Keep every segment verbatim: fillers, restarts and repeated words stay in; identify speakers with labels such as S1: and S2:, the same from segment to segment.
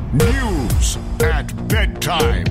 S1: News at bedtime.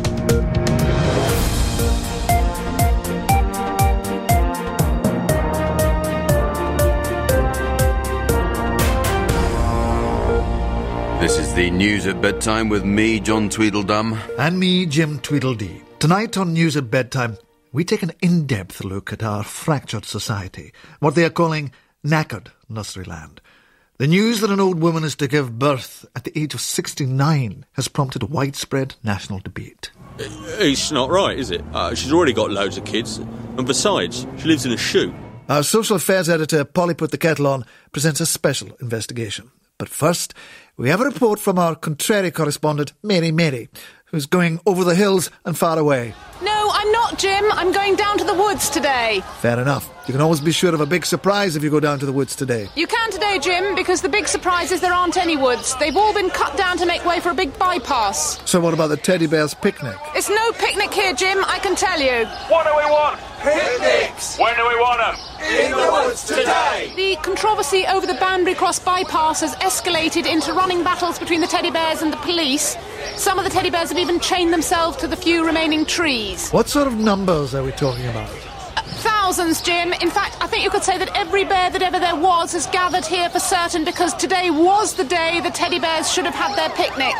S2: This is the News at Bedtime with me, John Tweedledum.
S3: And me, Jim Tweedledee. Tonight on News at Bedtime, we take an in-depth look at our fractured society, what they are calling knackered Nurseryland. The news that an old woman is to give birth at the age of sixty-nine has prompted widespread national debate.
S4: It's not right, is it? Uh, she's already got loads of kids. And besides, she lives in a shoe.
S3: Our social affairs editor, Polly Put the Kettle On, presents a special investigation. But first, we have a report from our contrary correspondent, Mary Mary, who's going over the hills and far away.
S5: No, I'm not, Jim. I'm going down to the woods today.
S3: Fair enough. You can always be sure of a big surprise if you go down to the woods today.
S5: You can today, Jim, because the big surprise is there aren't any woods. They've all been cut down to make way for a big bypass.
S3: So what about the teddy bear's picnic?
S5: It's no picnic here, Jim, I can tell you.
S6: What do we want?
S7: Picnics!
S6: When do we want them?
S7: In the woods today!
S5: The controversy over the Banbury Cross bypass has escalated into running battles between the teddy bears and the police. Some of the teddy bears have even chained themselves to the few remaining trees.
S3: What sort of numbers are we talking about?
S5: Uh, thousands, Jim. In fact, I think you could say that every bear that ever there was has gathered here for certain because today was the day the teddy bears should have had their picnic.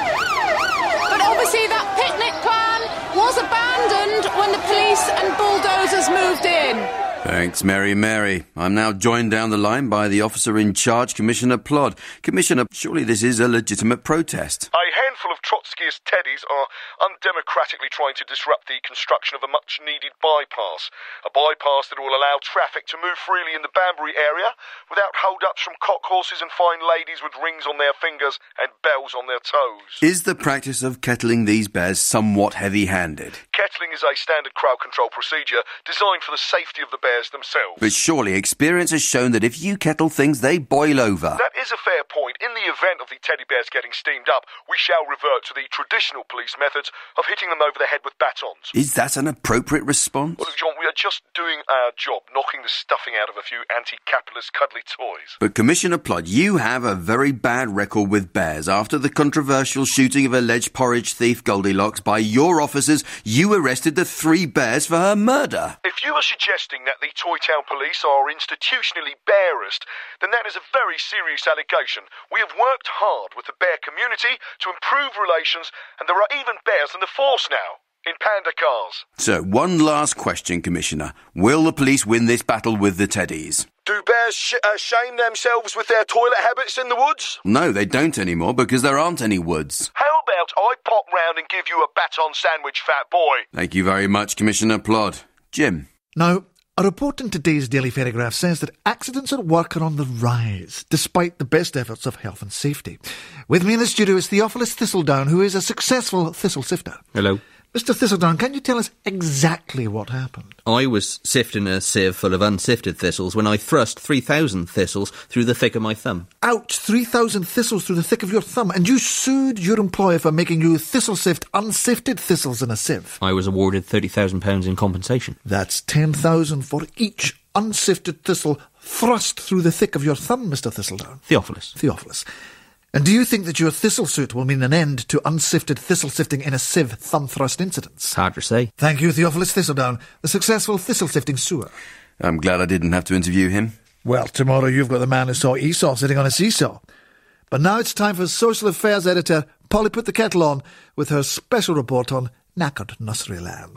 S5: But obviously that picnic plan was abandoned when the police and bulldozers moved in.
S2: Thanks, Mary Mary. I'm now joined down the line by the officer in charge, Commissioner Plod. Commissioner, surely this is a legitimate protest.
S8: A handful of Trotskyist teddies are undemocratically trying to disrupt the construction of a much-needed bypass. A bypass that will allow traffic to move freely in the Banbury area without hold-ups from cock horses and fine ladies with rings on their fingers and bells on their toes.
S2: Is the practice of kettling these bears somewhat heavy-handed?
S8: Kettling is a standard crowd control procedure designed for the safety of the bears themselves.
S2: But surely experience has shown that if you kettle things, they boil over.
S8: That is a fair point. In the event of the teddy bears getting steamed up, we shall revert to the traditional police methods of hitting them over the head with batons.
S2: Is that an appropriate response?
S8: Well, John, we are just doing our job, knocking the stuffing out of a few anti-capitalist cuddly toys.
S2: But Commissioner Plod, you have a very bad record with bears. After the controversial shooting of alleged porridge thief Goldilocks by your officers, you arrested the three bears for her murder.
S8: If you are suggesting that the Toy Town police are institutionally bearist, then that is a very serious allegation. We have worked hard with the bear community to improve relations, and there are even bears in the force now, in panda cars.
S2: So, one last question, Commissioner. Will the police win this battle with the teddies?
S8: Do bears sh- uh, shame themselves with their toilet habits in the woods?
S2: No, they don't anymore because there aren't any woods.
S8: How about I pop round and give you a baton sandwich, fat boy?
S2: Thank you very much, Commissioner Plod. Jim.
S3: Now, a report in today's Daily Telegraph says that accidents at work are on the rise, despite the best efforts of health and safety. With me in the studio is Theophilus Thistledown, who is a successful thistle sifter.
S4: Hello.
S3: Mister Thistledown, can you tell us exactly what happened?
S4: I was sifting a sieve full of unsifted thistles when I thrust three thousand thistles through the thick of my thumb.
S3: Ouch, three thousand thistles through the thick of your thumb, and you sued your employer for making you thistle sift unsifted thistles in a sieve.
S4: I was awarded thirty thousand pounds in compensation.
S3: That's ten thousand for each unsifted thistle thrust through the thick of your thumb, Mister Thistledown.
S4: Theophilus.
S3: Theophilus. And do you think that your thistle suit will mean an end to unsifted thistle sifting in a sieve thumb thrust incidents?
S4: It's hard to say.
S3: Thank you, Theophilus Thistledown, the successful thistle sifting sewer.
S2: I'm glad I didn't have to interview him.
S3: Well, tomorrow you've got the man who saw Esau sitting on a seesaw. But now it's time for social affairs editor Polly Put the Kettle On with her special report on knackered Nurseryland.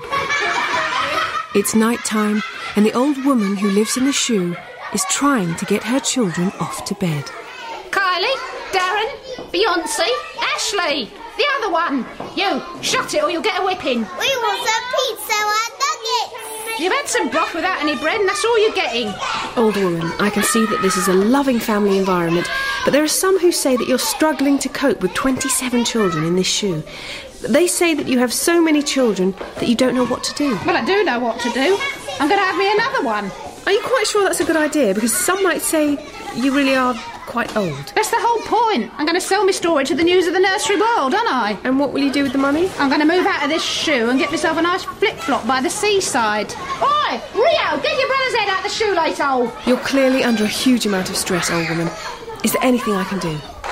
S9: It's night time, and the old woman who lives in the shoe is trying to get her children off to bed.
S10: Kylie, Darren, Beyonce, Ashley, the other one. You, shut it or you'll get a whipping.
S11: We want some pizza and nuggets.
S10: You've had some broth without any bread and that's all you're getting.
S9: Old woman, I can see that this is a loving family environment, but there are some who say that you're struggling to cope with twenty-seven children in this shoe. They say that you have so many children that you don't know what to do.
S10: Well, I do know what to do. I'm going to have me another one.
S9: Are you quite sure that's a good idea? Because some might say you really are quite old.
S10: That's the whole point. I'm going to sell my story to the news of the nursery world, aren't I?
S9: And what will you do with the money?
S10: I'm going to move out of this shoe and get myself a nice flip-flop by the seaside. Oi, Rio, get your brother's head out the shoelace hole.
S9: You're clearly under a huge amount of stress, old woman. Is there anything I can do?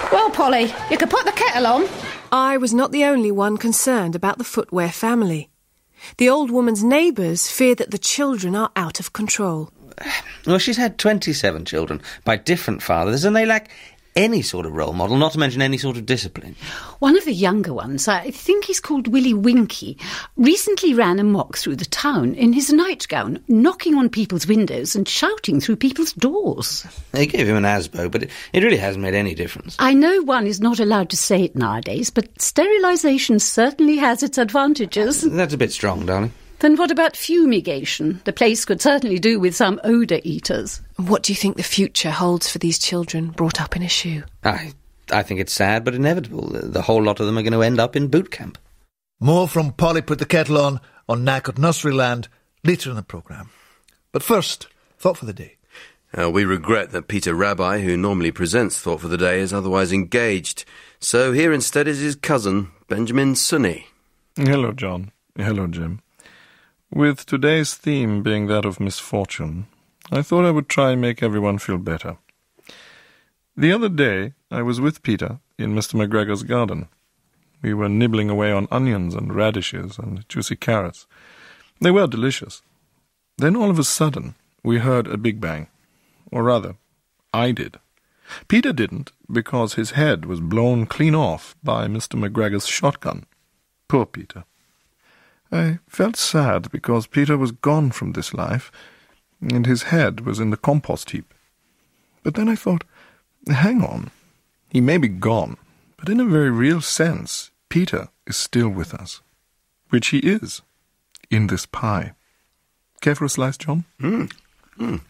S10: Well, Polly, you could put the kettle on.
S9: I was not the only one concerned about the Footwear family. The old woman's neighbours fear that the children are out of control.
S4: Well, she's had twenty-seven children by different fathers, and they lack any sort of role model, not to mention any sort of discipline.
S12: One of the younger ones, I think he's called Willy Winky, recently ran amok through the town in his nightgown, knocking on people's windows and shouting through people's doors.
S4: They gave him an ASBO, but it, it really hasn't made any difference.
S12: I know one is not allowed to say it nowadays, but sterilisation certainly has its advantages.
S4: That's a bit strong, darling.
S12: Then what about fumigation? The place could certainly do with some odour eaters.
S9: What do you think the future holds for these children brought up in a shoe?
S4: I, I think it's sad but inevitable. The, the whole lot of them are going to end up in boot camp.
S3: More from Polly Put the Kettle On on Knackered Nurseryland later in the programme. But first, Thought for the Day.
S2: Uh, we regret that Peter Rabbi, who normally presents Thought for the Day, is otherwise engaged. So here instead is his cousin, Benjamin Sunny.
S13: Hello, John. Hello, Jim. With today's theme being that of misfortune, I thought I would try and make everyone feel better. The other day, I was with Peter in Mister McGregor's garden. We were nibbling away on onions and radishes and juicy carrots. They were delicious. Then all of a sudden, we heard a big bang. Or rather, I did. Peter didn't, because his head was blown clean off by Mister McGregor's shotgun. Poor Peter. I felt sad because Peter was gone from this life, and his head was in the compost heap. But then I thought, hang on, he may be gone, but in a very real sense, Peter is still with us. Which he is, in this pie. Care for a slice, John?
S2: Mm. Mm.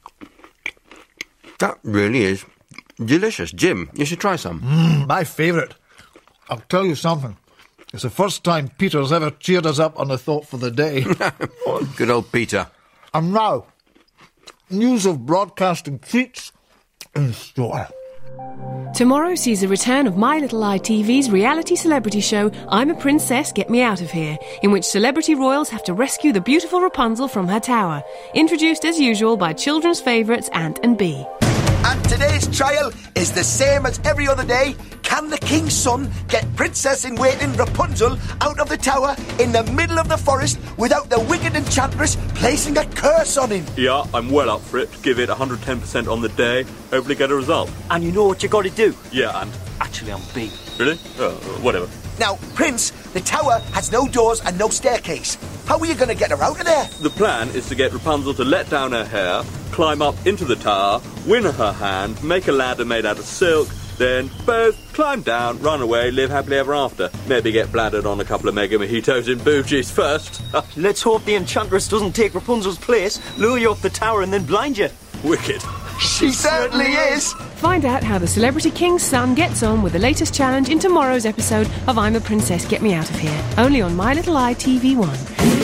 S2: That really is delicious. Jim, you should try some.
S3: Mm, my favourite. I'll tell you something. It's the first time Peter's ever cheered us up on a Thought for the Day.
S2: Good old Peter.
S3: And now, news of broadcasting treats in store.
S9: Tomorrow sees a return of My Little Eye T V's reality celebrity show, I'm a Princess, Get Me Out of Here, in which celebrity royals have to rescue the beautiful Rapunzel from her tower. Introduced as usual by children's favourites Ant and Bee.
S14: And today's trial is the same as every other day. Can the king's son get Princess-in-Waiting Rapunzel out of the tower in the middle of the forest without the wicked enchantress placing a curse on him?
S6: Yeah, I'm well up for it. Give it one hundred ten percent on the day. Hopefully get a result.
S15: And you know what you got to do?
S6: Yeah, and...
S15: Actually, I'm B.
S6: Really? Oh, whatever.
S14: Now, Prince, the tower has no doors and no staircase. How are you going to get her out of there?
S6: The plan is to get Rapunzel to let down her hair, climb up into the tower, win her hand, make a ladder made out of silk, then both climb down, run away, live happily ever after. Maybe get bladdered on a couple of mega mojitos in bougies first.
S15: Let's hope the enchantress doesn't take Rapunzel's place, lure you up the tower and then blind you.
S6: Wicked.
S14: She certainly is.
S9: Find out how the celebrity king's son gets on with the latest challenge in tomorrow's episode of I'm a Princess, Get Me Out of Here. Only on My Little Eye T V one.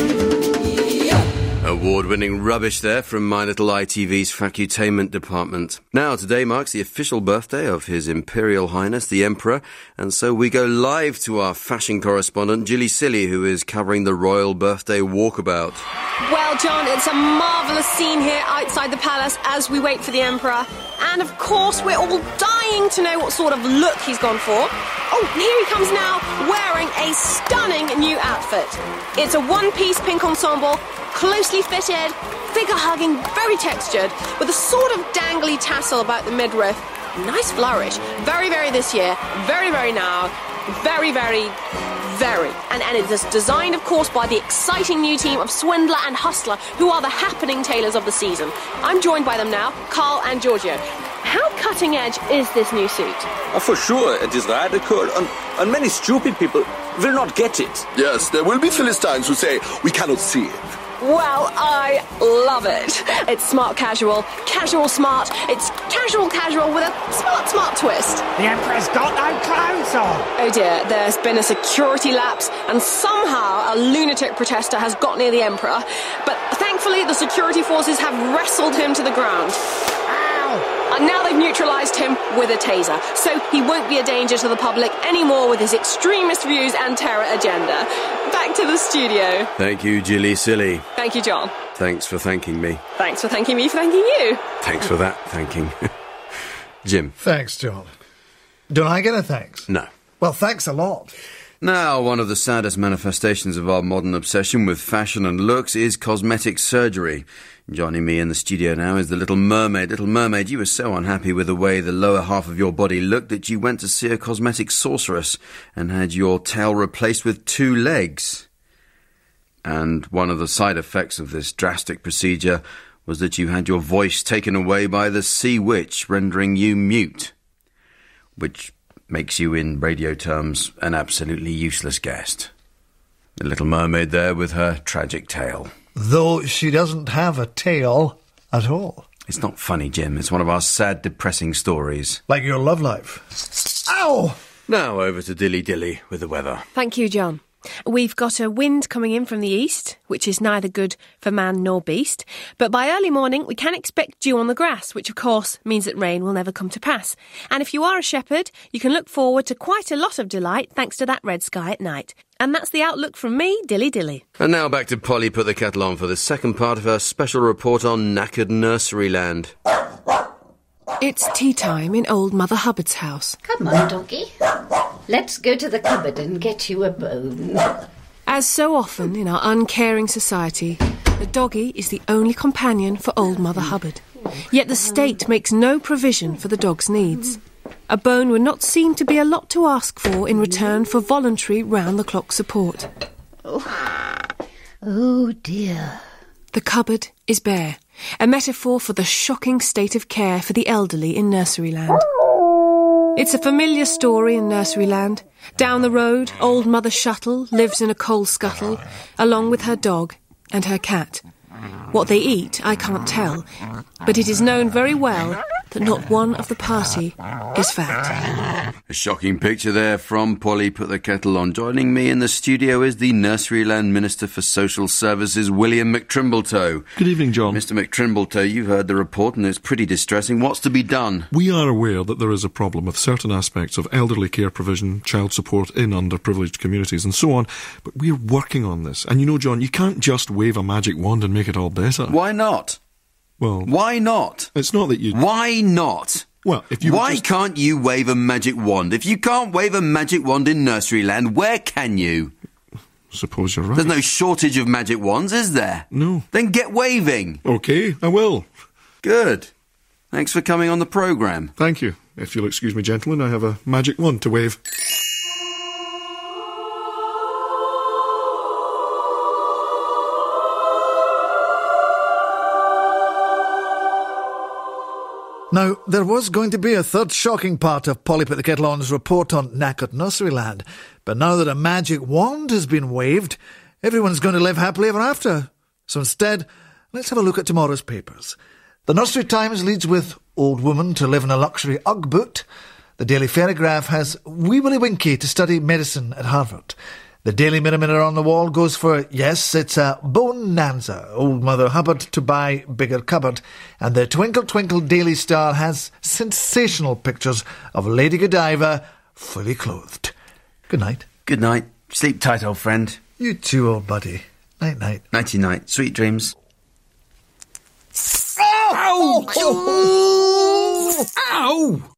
S2: Award-winning rubbish there from My Little Eye T V's Facutainment department. Now, today marks the official birthday of His Imperial Highness, the Emperor, and so we go live to our fashion correspondent, Gilly Silly, who is covering the royal birthday walkabout.
S9: Well, John, it's a marvellous scene here outside the palace as we wait for the Emperor. And, of course, we're all dying to know what sort of look he's gone for. Oh, here he comes now, wearing a stunning new outfit. It's a one-piece pink ensemble, closely fitted, figure-hugging, very textured, with a sort of dangly tassel about the midriff. Nice flourish. Very, very this year. Very, very now. Very, very, very. And, and it is designed, of course, by the exciting new team of Swindler and Hustler, who are the happening tailors of the season. I'm joined by them now, Carl and Giorgio. How cutting edge is this new suit?
S16: Oh, for sure, it is radical, and, and many stupid people will not get it.
S17: Yes, there will be Philistines who say, we cannot see it.
S9: Well, I love it. It's smart casual, casual smart. It's casual casual with a smart smart twist.
S18: The Emperor's got no clothes on.
S9: Oh dear, there's been a security lapse and somehow a lunatic protester has got near the Emperor. But thankfully the security forces have wrestled him to the ground. And now they've neutralised him with a taser, so he won't be a danger to the public anymore with his extremist views and terror agenda. Back to the studio.
S2: Thank you, Gilly Silly.
S9: Thank you, John.
S2: Thanks for thanking me.
S9: Thanks for thanking me for thanking you.
S2: Thanks for that thanking. Jim.
S3: Thanks, John. Don't I get a thanks?
S2: No.
S3: Well, thanks a lot.
S2: Now, one of the saddest manifestations of our modern obsession with fashion and looks is cosmetic surgery. Joining me in the studio now is the Little Mermaid. Little Mermaid, you were so unhappy with the way the lower half of your body looked that you went to see a cosmetic sorceress and had your tail replaced with two legs. And one of the side effects of this drastic procedure was that you had your voice taken away by the sea witch, rendering you mute, which makes you, in radio terms, an absolutely useless guest. The Little Mermaid there with her tragic tale.
S3: Though she doesn't have a tail at all.
S2: It's not funny, Jim. It's one of our sad, depressing stories.
S3: Like your love life. Ow!
S2: Now over to Dilly Dilly with the weather.
S9: Thank you, John. We've got a wind coming in from the east, which is neither good for man nor beast. But by early morning, we can expect dew on the grass, which of course means that rain will never come to pass. And if you are a shepherd, you can look forward to quite a lot of delight thanks to that red sky at night. And that's the outlook from me, Dilly Dilly.
S2: And now back to Polly Put the Kettle On for the second part of her special report on knackered Nurseryland.
S9: It's tea time in old Mother Hubbard's house.
S12: Come on, doggy. Let's go to the cupboard and get you a bone.
S9: As so often in our uncaring society, the doggy is the only companion for old Mother Hubbard. Yet the state makes no provision for the dog's needs. A bone would not seem to be a lot to ask for in return for voluntary round-the-clock support.
S12: Oh, oh dear.
S9: The cupboard is bare, a metaphor for the shocking state of care for the elderly in Nurseryland. It's a familiar story in Nurseryland. Down the road, old Mother Shuttle lives in a coal scuttle, along with her dog and her cat. What they eat, I can't tell, but it is known very well that not one of the party is fat.
S2: A shocking picture there from Polly Put the Kettle On. Joining me in the studio is the Nurseryland Minister for Social Services, William McTrimbletoe.
S13: Good evening, John.
S2: Mister McTrimbletoe, you've heard the report and it's pretty distressing. What's to be done?
S13: We are aware that there is a problem with certain aspects of elderly care provision, child support in underprivileged communities and so on, but we're working on this. And you know, John, you can't just wave a magic wand and make it all better.
S2: Why not?
S13: Well,
S2: why not?
S13: It's not that you...
S2: Why not?
S13: Well, if you
S2: Why
S13: just...
S2: can't you wave a magic wand? If you can't wave a magic wand in Nurseryland, where can you?
S13: Suppose you're right.
S2: There's no shortage of magic wands, is there?
S13: No.
S2: Then get waving.
S13: OK, I will.
S2: Good. Thanks for coming on the programme.
S13: Thank you. If you'll excuse me, gentlemen, I have a magic wand to wave.
S3: Now, there was going to be a third shocking part of Polly Put the Kettle On's report on knackered Nurseryland, but now that a magic wand has been waved, everyone's going to live happily ever after. So instead, let's have a look at tomorrow's papers. The Nursery Times leads with Old Woman to live in a luxury Ugg boot. The Daily Telegraph has Wee Willie Winkie to study medicine at Harvard. The Daily Mirror Mirror on the wall goes for, yes, it's a bonanza, old Mother Hubbard to buy bigger cupboard. And the Twinkle Twinkle Daily Star has sensational pictures of Lady Godiva fully clothed. Good night.
S2: Good night. Sleep tight, old friend.
S3: You too, old buddy. Night-night.
S2: Nighty-night. Sweet dreams.
S3: Ow!
S2: Ow!
S3: Ow!